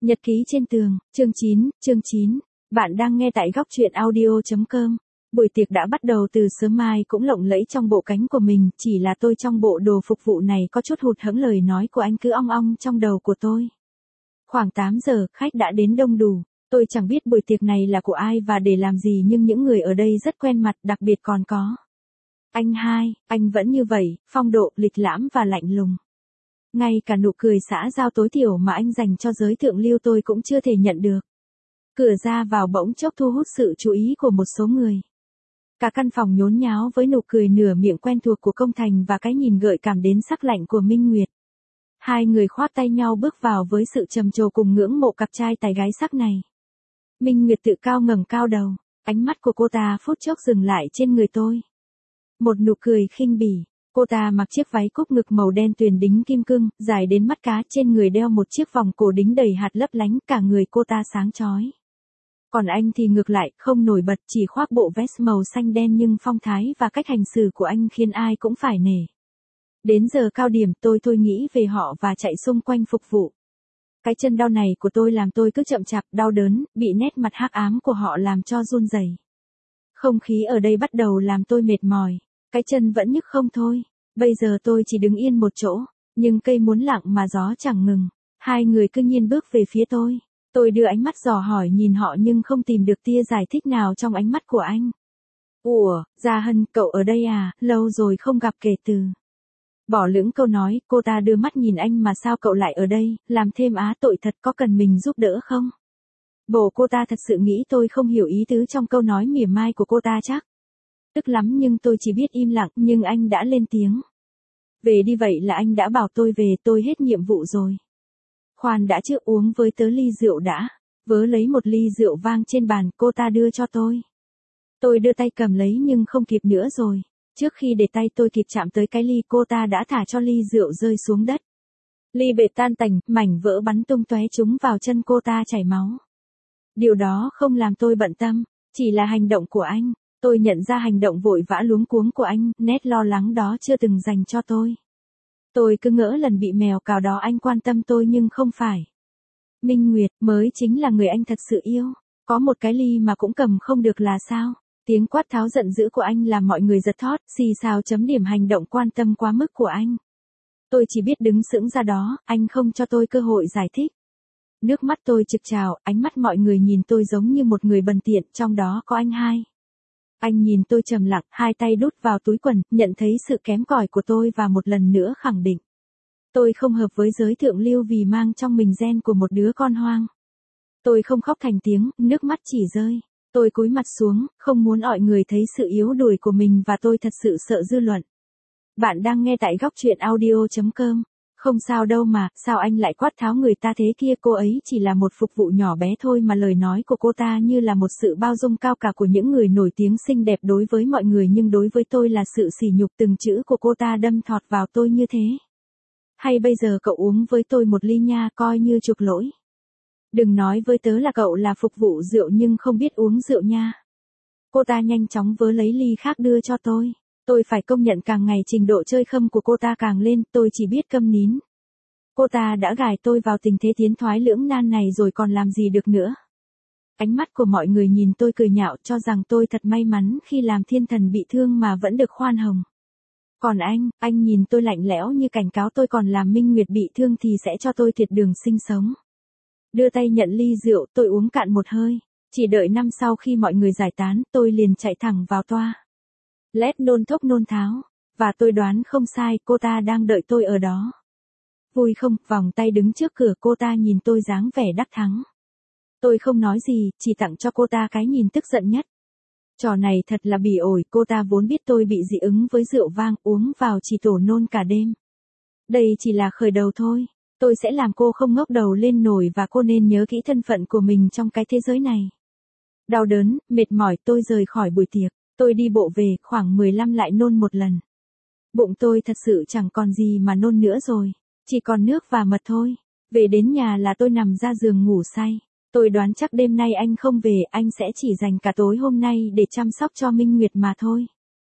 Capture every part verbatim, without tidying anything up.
Nhật ký trên tường, chương chín, chương chín. Bạn đang nghe tại góc truyện audio chấm com. Buổi tiệc đã bắt đầu từ sớm, mai cũng lộng lẫy trong bộ cánh của mình, chỉ là tôi trong bộ đồ phục vụ này có chút hụt hẫng, lời nói của anh cứ ong ong trong đầu của tôi. Khoảng tám giờ, khách đã đến đông đủ. Tôi chẳng biết buổi tiệc này là của ai và để làm gì, nhưng những người ở đây rất quen mặt, đặc biệt còn có anh hai, anh vẫn như vậy, phong độ, lịch lãm và lạnh lùng. Ngay cả nụ cười xã giao tối thiểu mà anh dành cho giới thượng lưu tôi cũng chưa thể nhận được. Cửa ra vào bỗng chốc thu hút sự chú ý của một số người. Cả căn phòng nhốn nháo với nụ cười nửa miệng quen thuộc của Công Thành và cái nhìn gợi cảm đến sắc lạnh của Minh Nguyệt. Hai người khoác tay nhau bước vào với sự trầm trồ cùng ngưỡng mộ cặp trai tài gái sắc này. Minh Nguyệt tự cao ngẩng cao đầu, ánh mắt của cô ta phút chốc dừng lại trên người tôi. Một nụ cười khinh bỉ. Cô ta mặc chiếc váy cúc ngực màu đen tuyền đính kim cương, dài đến mắt cá, trên người đeo một chiếc vòng cổ đính đầy hạt lấp lánh, cả người cô ta sáng chói. Còn anh thì ngược lại, không nổi bật, chỉ khoác bộ vest màu xanh đen, nhưng phong thái và cách hành xử của anh khiến ai cũng phải nể. Đến giờ cao điểm tôi thôi nghĩ về họ và chạy xung quanh phục vụ. Cái chân đau này của tôi làm tôi cứ chậm chạp, đau đớn, bị nét mặt hắc ám của họ làm cho run rẩy. Không khí ở đây bắt đầu làm tôi mệt mỏi. Cái chân vẫn nhức không thôi. Bây giờ tôi chỉ đứng yên một chỗ, nhưng cây muốn lặng mà gió chẳng ngừng. Hai người cứ nhiên bước về phía tôi. Tôi đưa ánh mắt dò hỏi nhìn họ nhưng không tìm được tia giải thích nào trong ánh mắt của anh. Ủa, Gia Hân, cậu ở đây à, lâu rồi không gặp kể từ. Bỏ lửng câu nói, cô ta đưa mắt nhìn anh, mà sao cậu lại ở đây, làm thêm á, tội thật, có cần mình giúp đỡ không? Bộ cô ta thật sự nghĩ tôi không hiểu ý tứ trong câu nói mỉa mai của cô ta chắc. Tức lắm nhưng tôi chỉ biết im lặng, nhưng anh đã lên tiếng. Về đi, vậy là anh đã bảo tôi về, tôi hết nhiệm vụ rồi. Khoan đã, trước uống với tớ ly rượu đã. Vớ lấy một ly rượu vang trên bàn, cô ta đưa cho tôi. Tôi đưa tay cầm lấy nhưng không kịp nữa rồi. Trước khi để tay tôi kịp chạm tới cái ly, cô ta đã thả cho ly rượu rơi xuống đất. Ly bể tan tành, mảnh vỡ bắn tung tóe trúng vào chân cô ta chảy máu. Điều đó không làm tôi bận tâm, chỉ là hành động của anh. Tôi nhận ra hành động vội vã luống cuống của anh, nét lo lắng đó chưa từng dành cho tôi. Tôi cứ ngỡ lần bị mèo cào đó anh quan tâm tôi, nhưng không phải. Minh Nguyệt mới chính là người anh thật sự yêu. Có một cái ly mà cũng cầm không được là sao? Tiếng quát tháo giận dữ của anh làm mọi người giật thót, xì xào chấm điểm hành động quan tâm quá mức của anh. Tôi chỉ biết đứng sững ra đó, anh không cho tôi cơ hội giải thích. Nước mắt tôi trực trào, ánh mắt mọi người nhìn tôi giống như một người bần tiện, trong đó có anh hai. Anh nhìn tôi trầm lặng, hai tay đút vào túi quần, nhận thấy sự kém cỏi của tôi và một lần nữa khẳng định. Tôi không hợp với giới thượng lưu vì mang trong mình gen của một đứa con hoang. Tôi không khóc thành tiếng, nước mắt chỉ rơi. Tôi cúi mặt xuống, không muốn mọi người thấy sự yếu đuối của mình và tôi thật sự sợ dư luận. Bạn đang nghe tại góc truyện audio chấm com. Không sao đâu mà, sao anh lại quát tháo người ta thế kia, cô ấy chỉ là một phục vụ nhỏ bé thôi mà. Lời nói của cô ta như là một sự bao dung cao cả của những người nổi tiếng xinh đẹp đối với mọi người, nhưng đối với tôi là sự sỉ nhục. Từng chữ của cô ta đâm thọt vào tôi như thế. Hay bây giờ cậu uống với tôi một ly nha, coi như chuộc lỗi. Đừng nói với tớ là cậu là phục vụ rượu nhưng không biết uống rượu nha. Cô ta nhanh chóng vớ lấy ly khác đưa cho tôi. Tôi phải công nhận càng ngày trình độ chơi khăm của cô ta càng lên, tôi chỉ biết câm nín. Cô ta đã gài tôi vào tình thế tiến thoái lưỡng nan này rồi còn làm gì được nữa. Ánh mắt của mọi người nhìn tôi cười nhạo, cho rằng tôi thật may mắn khi làm thiên thần bị thương mà vẫn được khoan hồng. Còn anh, anh nhìn tôi lạnh lẽo như cảnh cáo tôi còn làm Minh Nguyệt bị thương thì sẽ cho tôi thiệt đường sinh sống. Đưa tay nhận ly rượu, tôi uống cạn một hơi. Chỉ đợi năm sau khi mọi người giải tán, tôi liền chạy thẳng vào toa. Lét nôn thốc nôn tháo. Và tôi đoán không sai, cô ta đang đợi tôi ở đó. Vui không, vòng tay đứng trước cửa, cô ta nhìn tôi dáng vẻ đắc thắng. Tôi không nói gì, chỉ tặng cho cô ta cái nhìn tức giận nhất. Trò này thật là bỉ ổi, cô ta vốn biết tôi bị dị ứng với rượu vang, uống vào chỉ tổ nôn cả đêm. Đây chỉ là khởi đầu thôi. Tôi sẽ làm cô không ngóc đầu lên nổi và cô nên nhớ kỹ thân phận của mình trong cái thế giới này. Đau đớn, mệt mỏi, tôi rời khỏi buổi tiệc. Tôi đi bộ về, khoảng mười lăm lại nôn một lần. Bụng tôi thật sự chẳng còn gì mà nôn nữa rồi. Chỉ còn nước và mật thôi. Về đến nhà là tôi nằm ra giường ngủ say. Tôi đoán chắc đêm nay anh không về, anh sẽ chỉ dành cả tối hôm nay để chăm sóc cho Minh Nguyệt mà thôi.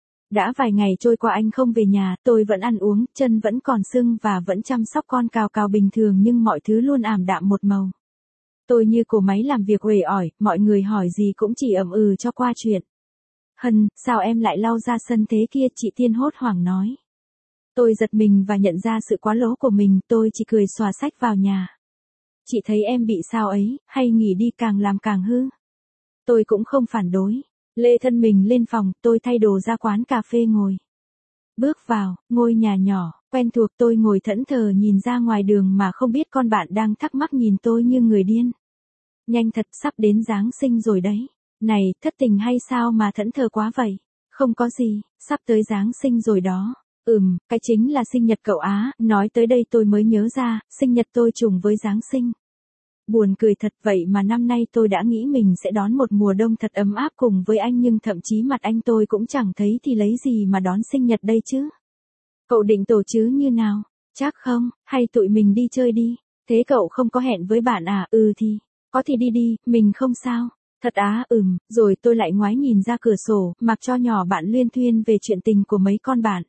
Đã vài ngày trôi qua anh không về nhà, tôi vẫn ăn uống, chân vẫn còn sưng và vẫn chăm sóc con cào cào bình thường, nhưng mọi thứ luôn ảm đạm một màu. Tôi như cỗ máy làm việc uể oải, mọi người hỏi gì cũng chỉ ậm ừ cho qua chuyện. Hân, sao em lại lau ra sân thế kia, chị Tiên hốt hoảng nói. Tôi giật mình và nhận ra sự quá lố của mình, tôi chỉ cười xòa xách vào nhà. Chị thấy em bị sao ấy, hay nghỉ đi càng làm càng hư. Tôi cũng không phản đối. Lê thân mình lên phòng, tôi thay đồ ra quán cà phê ngồi. Bước vào, ngôi nhà nhỏ, quen thuộc, tôi ngồi thẫn thờ nhìn ra ngoài đường mà không biết con bạn đang thắc mắc nhìn tôi như người điên. Nhanh thật, sắp đến Giáng sinh rồi đấy. Này, thất tình hay sao mà thẫn thờ quá vậy? Không có gì, sắp tới Giáng sinh rồi đó. Ừm, cái chính là sinh nhật cậu á, nói tới đây tôi mới nhớ ra, sinh nhật tôi trùng với Giáng sinh. Buồn cười thật, vậy mà năm nay tôi đã nghĩ mình sẽ đón một mùa đông thật ấm áp cùng với anh, nhưng thậm chí mặt anh tôi cũng chẳng thấy thì lấy gì mà đón sinh nhật đây chứ. Cậu định tổ chứ như nào? Chắc không, hay tụi mình đi chơi đi. Thế cậu không có hẹn với bạn à? Ừ thì, có thì đi đi, mình không sao. Thật á? Ừm, rồi tôi lại ngoái nhìn ra cửa sổ, mặc cho nhỏ bạn luyên thuyên về chuyện tình của mấy con bạn.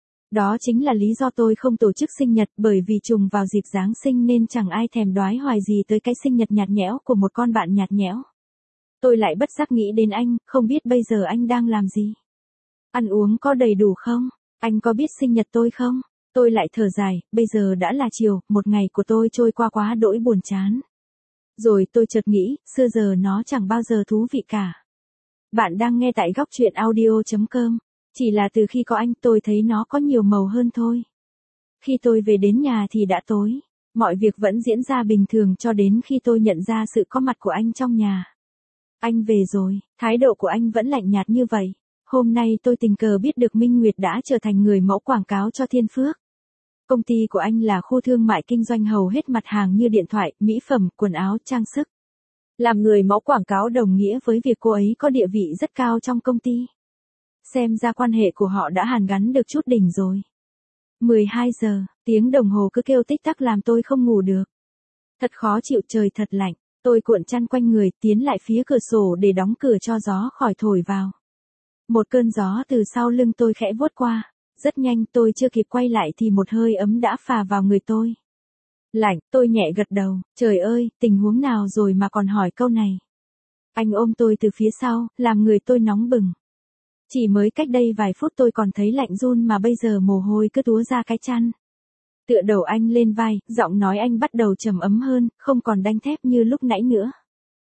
Đó chính là lý do tôi không tổ chức sinh nhật, bởi vì trùng vào dịp Giáng sinh nên chẳng ai thèm đoái hoài gì tới cái sinh nhật nhạt nhẽo của một con bạn nhạt nhẽo. Tôi lại bất giác nghĩ đến anh, không biết bây giờ anh đang làm gì? Ăn uống có đầy đủ không? Anh có biết sinh nhật tôi không? Tôi lại thở dài, bây giờ đã là chiều, một ngày của tôi trôi qua quá đỗi buồn chán. Rồi tôi chợt nghĩ, xưa giờ nó chẳng bao giờ thú vị cả. Bạn đang nghe tại góc truyện audio chấm com. Chỉ là từ khi có anh tôi thấy nó có nhiều màu hơn thôi. Khi tôi về đến nhà thì đã tối. Mọi việc vẫn diễn ra bình thường cho đến khi tôi nhận ra sự có mặt của anh trong nhà. Anh về rồi, thái độ của anh vẫn lạnh nhạt như vậy. Hôm nay tôi tình cờ biết được Minh Nguyệt đã trở thành người mẫu quảng cáo cho Thiên Phước. Công ty của anh là khu thương mại kinh doanh hầu hết mặt hàng như điện thoại, mỹ phẩm, quần áo, trang sức. Làm người mẫu quảng cáo đồng nghĩa với việc cô ấy có địa vị rất cao trong công ty. Xem ra quan hệ của họ đã hàn gắn được chút đỉnh rồi. mười hai giờ, tiếng đồng hồ cứ kêu tích tắc làm tôi không ngủ được. Thật khó chịu, trời thật lạnh. Tôi cuộn chăn quanh người, tiến lại phía cửa sổ để đóng cửa cho gió khỏi thổi vào. Một cơn gió từ sau lưng tôi khẽ vuốt qua. Rất nhanh, tôi chưa kịp quay lại thì một hơi ấm đã phà vào người tôi. Lạnh, tôi nhẹ gật đầu. Trời ơi, tình huống nào rồi mà còn hỏi câu này. Anh ôm tôi từ phía sau, làm người tôi nóng bừng. Chỉ mới cách đây vài phút tôi còn thấy lạnh run mà bây giờ mồ hôi cứ túa ra cái chăn. Tựa đầu anh lên vai, giọng nói anh bắt đầu trầm ấm hơn, không còn đanh thép như lúc nãy nữa.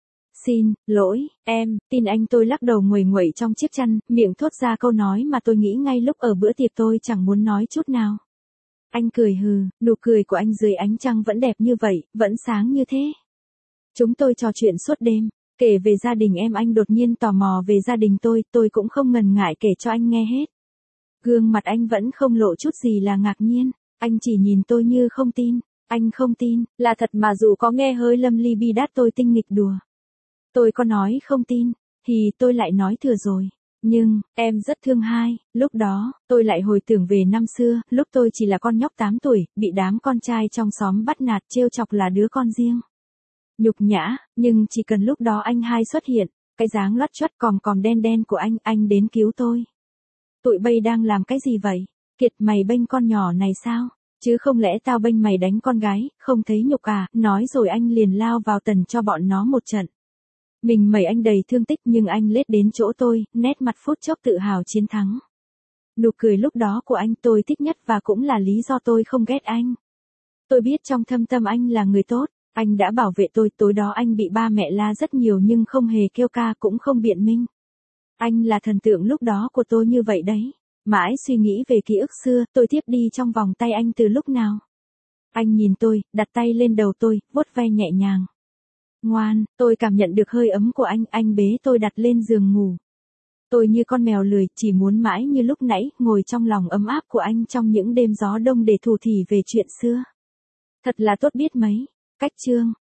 Xin lỗi, em, tin anh. Tôi lắc đầu nguầy nguậy trong chiếc chăn, miệng thốt ra câu nói mà tôi nghĩ ngay lúc ở bữa tiệc tôi chẳng muốn nói chút nào. Anh cười hừ, nụ cười của anh dưới ánh trăng vẫn đẹp như vậy, vẫn sáng như thế. Chúng tôi trò chuyện suốt đêm. Kể về gia đình em, anh đột nhiên tò mò về gia đình tôi, tôi cũng không ngần ngại kể cho anh nghe hết. Gương mặt anh vẫn không lộ chút gì là ngạc nhiên, anh chỉ nhìn tôi như không tin. Anh không tin, là thật mà dù có nghe hơi lâm ly bi đát tôi tinh nghịch đùa. Tôi có nói không tin, thì tôi lại nói thừa rồi. Nhưng, em rất thương hai, lúc đó, tôi lại hồi tưởng về năm xưa, lúc tôi chỉ là con nhóc tám tuổi, bị đám con trai trong xóm bắt nạt trêu chọc là đứa con riêng. Nhục nhã, nhưng chỉ cần lúc đó anh hai xuất hiện, cái dáng loắt choắt còm còm đen đen của anh, anh đến cứu tôi. Tụi bay đang làm cái gì vậy? Kiệt, mày bênh con nhỏ này sao? Chứ không lẽ tao bênh mày đánh con gái, không thấy nhục à? Nói rồi anh liền lao vào tần cho bọn nó một trận. Mình mẩy anh đầy thương tích nhưng anh lết đến chỗ tôi, nét mặt phút chốc tự hào chiến thắng. Nụ cười lúc đó của anh tôi thích nhất và cũng là lý do tôi không ghét anh. Tôi biết trong thâm tâm anh là người tốt. Anh đã bảo vệ tôi, tối đó anh bị ba mẹ la rất nhiều nhưng không hề kêu ca cũng không biện minh. Anh là thần tượng lúc đó của tôi như vậy đấy. Mãi suy nghĩ về ký ức xưa, tôi thiếp đi trong vòng tay anh từ lúc nào. Anh nhìn tôi, đặt tay lên đầu tôi, vuốt ve nhẹ nhàng. Ngoan, tôi cảm nhận được hơi ấm của anh, anh bế tôi đặt lên giường ngủ. Tôi như con mèo lười, chỉ muốn mãi như lúc nãy, ngồi trong lòng ấm áp của anh trong những đêm gió đông để thủ thỉ về chuyện xưa. Thật là tốt biết mấy. Cách chương,